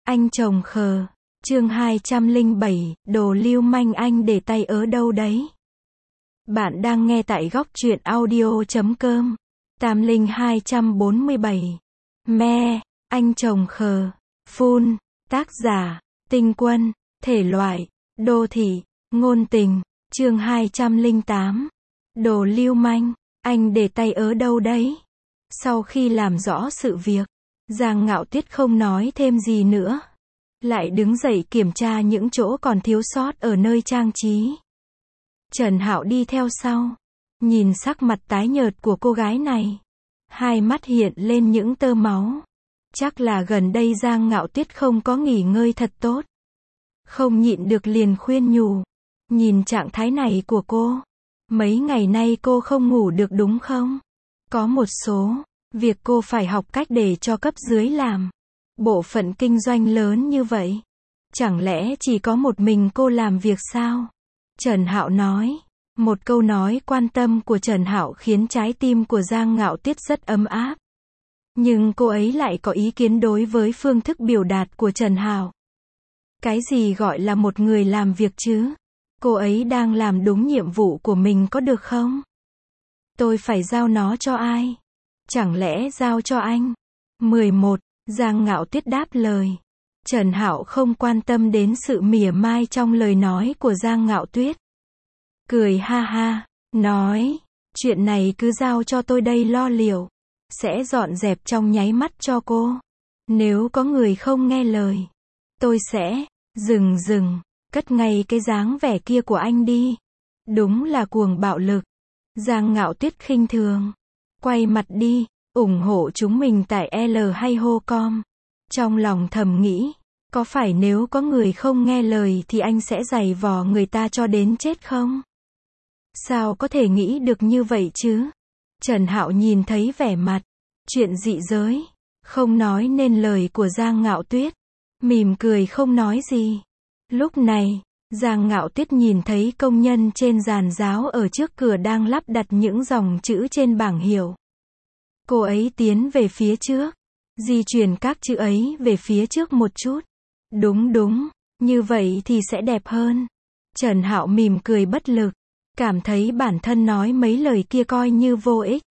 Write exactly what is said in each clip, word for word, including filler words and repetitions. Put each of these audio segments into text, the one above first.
Anh chồng khờ. Chương hai trăm lẻ bảy, đồ lưu manh anh để tay ở đâu đấy? Bạn đang nghe tại góc truyện audio chấm com. Tam Linh hai trăm bốn mươi bảy. Me, anh chồng khờ. Full, tác giả, Tinh Quân, thể loại, đô thị, ngôn tình, chương hai trăm lẻ tám. Đồ lưu manh, anh để tay ở đâu đấy? Sau khi làm rõ sự việc, Giang Ngạo Tuyết không nói thêm gì nữa. Lại đứng dậy kiểm tra những chỗ còn thiếu sót ở nơi trang trí. Trần Hạo đi theo sau. Nhìn sắc mặt tái nhợt của cô gái này. Hai mắt hiện lên những tơ máu. Chắc là gần đây Giang Ngạo Tuyết không có nghỉ ngơi thật tốt. Không nhịn được liền khuyên nhủ. Nhìn trạng thái này của cô. Mấy ngày nay cô không ngủ được đúng không? Có một số việc cô phải học cách để cho cấp dưới làm. Bộ phận kinh doanh lớn như vậy. Chẳng lẽ chỉ có một mình cô làm việc sao? Trần Hạo nói. Một câu nói quan tâm của Trần Hạo khiến trái tim của Giang Ngạo Tuyết rất ấm áp. Nhưng cô ấy lại có ý kiến đối với phương thức biểu đạt của Trần Hạo. Cái gì gọi là một người làm việc chứ? Cô ấy đang làm đúng nhiệm vụ của mình có được không? Tôi phải giao nó cho ai? Chẳng lẽ giao cho anh? mười một. Giang Ngạo Tuyết đáp lời. Trần Hạo không quan tâm đến sự mỉa mai trong lời nói của Giang Ngạo Tuyết. Cười ha ha, nói, chuyện này cứ giao cho tôi đây lo liệu. Sẽ dọn dẹp trong nháy mắt cho cô. Nếu có người không nghe lời, tôi sẽ, dừng dừng, cất ngay cái dáng vẻ kia của anh đi. Đúng là cuồng bạo lực. Giang Ngạo Tuyết khinh thường. Quay mặt đi, ủng hộ chúng mình tại L hay hô com. Trong lòng thầm nghĩ, có phải nếu có người không nghe lời thì anh sẽ giày vò người ta cho đến chết không? Sao có thể nghĩ được như vậy chứ? Trần Hạo nhìn thấy vẻ mặt, chuyện dị giới, không nói nên lời của Giang Ngạo Tuyết. Mỉm cười không nói gì. Lúc này, Giang Ngạo Tuyết nhìn thấy công nhân trên giàn giáo ở trước cửa đang lắp đặt những dòng chữ trên bảng hiệu. Cô ấy tiến về phía trước, di chuyển các chữ ấy về phía trước một chút. Đúng đúng, như vậy thì sẽ đẹp hơn. Trần Hạo mỉm cười bất lực, cảm thấy bản thân nói mấy lời kia coi như vô ích.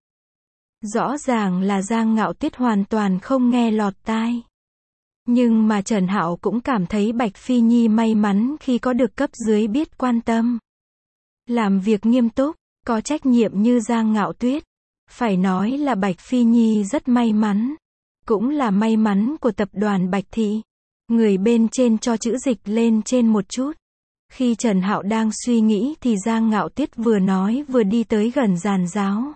Rõ ràng là Giang Ngạo Tuyết hoàn toàn không nghe lọt tai. Nhưng mà Trần Hạo cũng cảm thấy Bạch Phi Nhi may mắn khi có được cấp dưới biết quan tâm. Làm việc nghiêm túc, có trách nhiệm như Giang Ngạo Tuyết. Phải nói là Bạch Phi Nhi rất may mắn. Cũng là may mắn của tập đoàn Bạch Thị. Người bên trên cho chữ dịch lên trên một chút. Khi Trần Hạo đang suy nghĩ thì Giang Ngạo Tuyết vừa nói vừa đi tới gần giàn giáo.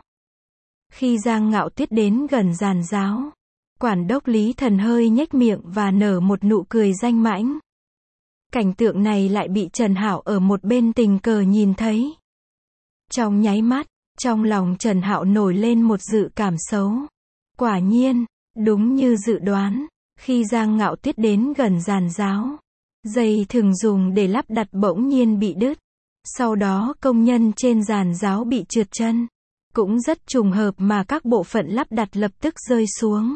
Khi Giang Ngạo Tuyết đến gần giàn giáo, quản đốc Lý Thần hơi nhếch miệng và nở một nụ cười danh mãnh. Cảnh tượng này lại bị Trần Hạo ở một bên tình cờ nhìn thấy. Trong nháy mắt, trong lòng Trần Hạo nổi lên một dự cảm xấu. Quả nhiên, đúng như dự đoán, khi Giang Ngạo Tuyết đến gần giàn giáo, dây thường dùng để lắp đặt bỗng nhiên bị đứt. Sau đó công nhân trên giàn giáo bị trượt chân. Cũng rất trùng hợp mà các bộ phận lắp đặt lập tức rơi xuống.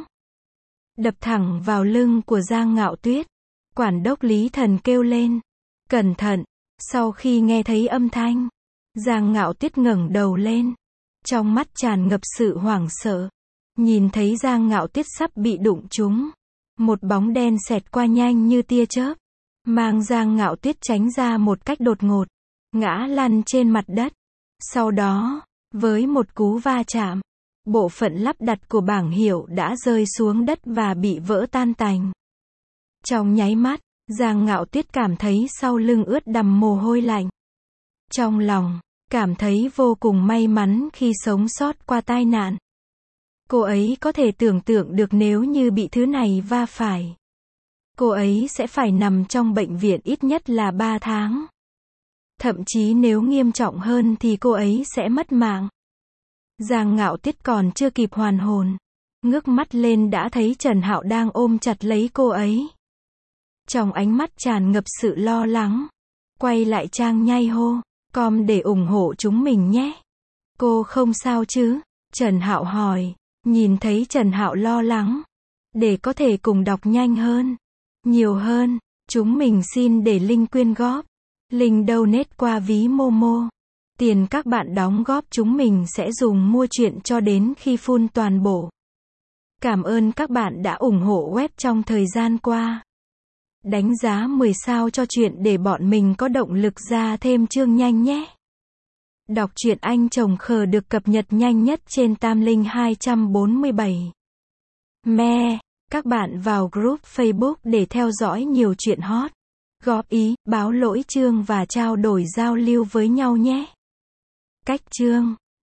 Đập thẳng vào lưng của Giang Ngạo Tuyết. Quản đốc Lý Thần kêu lên. Cẩn thận. Sau khi nghe thấy âm thanh, Giang Ngạo Tuyết ngẩng đầu lên. Trong mắt tràn ngập sự hoảng sợ. Nhìn thấy Giang Ngạo Tuyết sắp bị đụng trúng. Một bóng đen xẹt qua nhanh như tia chớp. Mang Giang Ngạo Tuyết tránh ra một cách đột ngột. Ngã lăn trên mặt đất. Sau đó, với một cú va chạm, bộ phận lắp đặt của bảng hiệu đã rơi xuống đất và bị vỡ tan tành. Trong nháy mắt, Giang Ngạo Tuyết cảm thấy sau lưng ướt đầm mồ hôi lạnh. Trong lòng, cảm thấy vô cùng may mắn khi sống sót qua tai nạn. Cô ấy có thể tưởng tượng được nếu như bị thứ này va phải. Cô ấy sẽ phải nằm trong bệnh viện ít nhất là ba tháng. Thậm chí nếu nghiêm trọng hơn thì cô ấy sẽ mất mạng. Giang Ngạo Tuyết còn chưa kịp hoàn hồn. Ngước mắt lên đã thấy Trần Hạo đang ôm chặt lấy cô ấy. Trong ánh mắt tràn ngập sự lo lắng. Quay lại Trang nhay hô. Com để ủng hộ chúng mình nhé. Cô không sao chứ? Trần Hạo hỏi. Nhìn thấy Trần Hạo lo lắng. Để có thể cùng đọc nhanh hơn. Nhiều hơn, chúng mình xin để link quyên góp. Link donate qua ví Momo. Tiền các bạn đóng góp chúng mình sẽ dùng mua truyện cho đến khi full toàn bộ. Cảm ơn các bạn đã ủng hộ web trong thời gian qua. Đánh giá mười sao cho truyện để bọn mình có động lực ra thêm chương nhanh nhé. Đọc truyện Anh Chồng Khờ được cập nhật nhanh nhất trên Tam Linh hai trăm bốn mươi bảy. Me, các bạn vào group Facebook để theo dõi nhiều chuyện hot, góp ý, báo lỗi chương và trao đổi giao lưu với nhau nhé. Cách chương